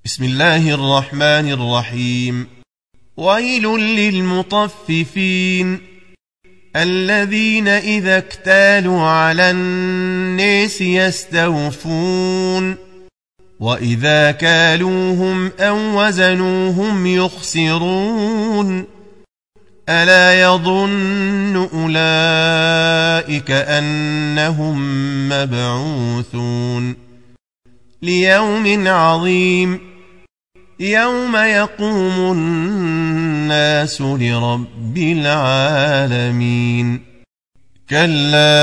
بسم الله الرحمن الرحيم. ويل للمطففين الذين إذا اكتالوا على الناس يستوفون وإذا كالوهم أو وزنوهم يخسرون ألا يظن أولئك أنهم مبعوثون ليوم عظيم يوم يقوم الناس لرب العالمين. كلا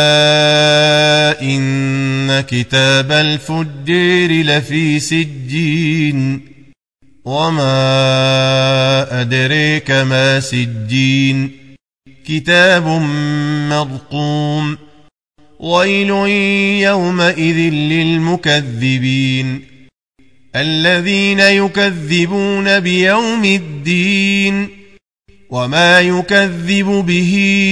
إن كتاب الفجار لفي سجين وما أدريك ما سجين كتاب مرقوم ويل يومئذ للمكذبين الذين يكذبون بيوم الدين وما يكذب به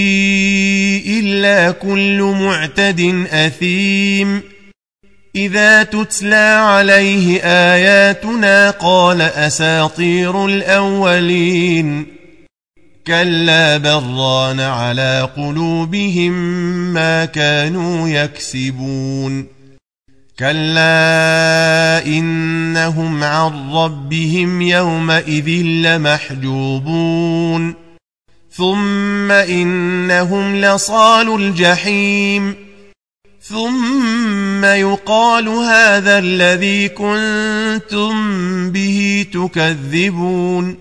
إلا كل معتد أثيم إذا تتلى عليه آياتنا قال أساطير الأولين كلا بران على قلوبهم ما كانوا يكسبون كلا إنهم عن ربهم يومئذ لمحجوبون ثم إنهم لصالوا الجحيم ثم يقال هذا الذي كنتم به تكذبون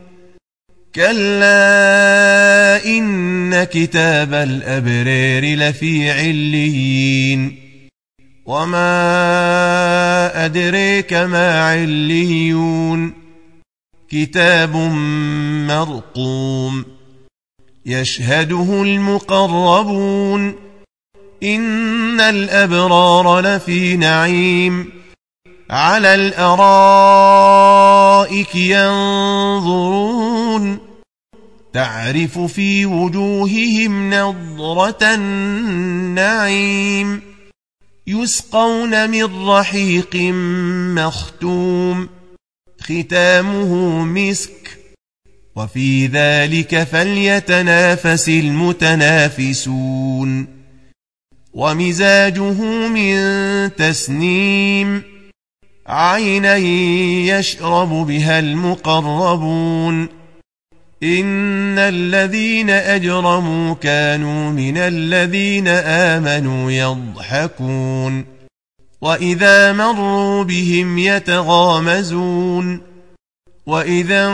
كلا إن كتاب الأبرار لفي عليين وما أدريك ما عليون كتاب مرقوم يشهده المقربون إن الأبرار لفي نعيم على الأرائك ينظرون تعرف في وجوههم نضرة النعيم يسقون من رحيق مختوم ختامه مسك وفي ذلك فليتنافس المتنافسون ومزاجه من تسنيم عينا يشرب بها المقربون إن الذين أجرموا كانوا من الذين آمنوا يضحكون وإذا مروا بهم يتغامزون وإذا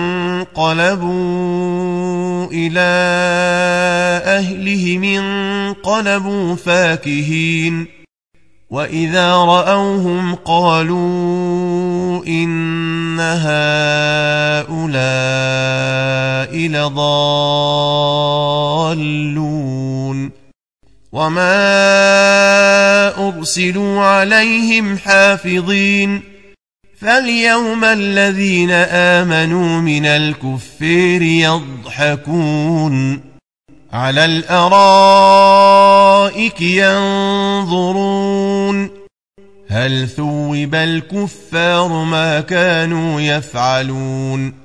انقلبوا إلى أهلهم انقلبوا فاكهين وإذا رأوهم قالوا إن هؤلاء لضالون وما أرسلوا عليهم حافظين فاليوم الذين آمنوا من الكفار يضحكون على الأرائك ينظرون هل ثوب الكفار ما كانوا يفعلون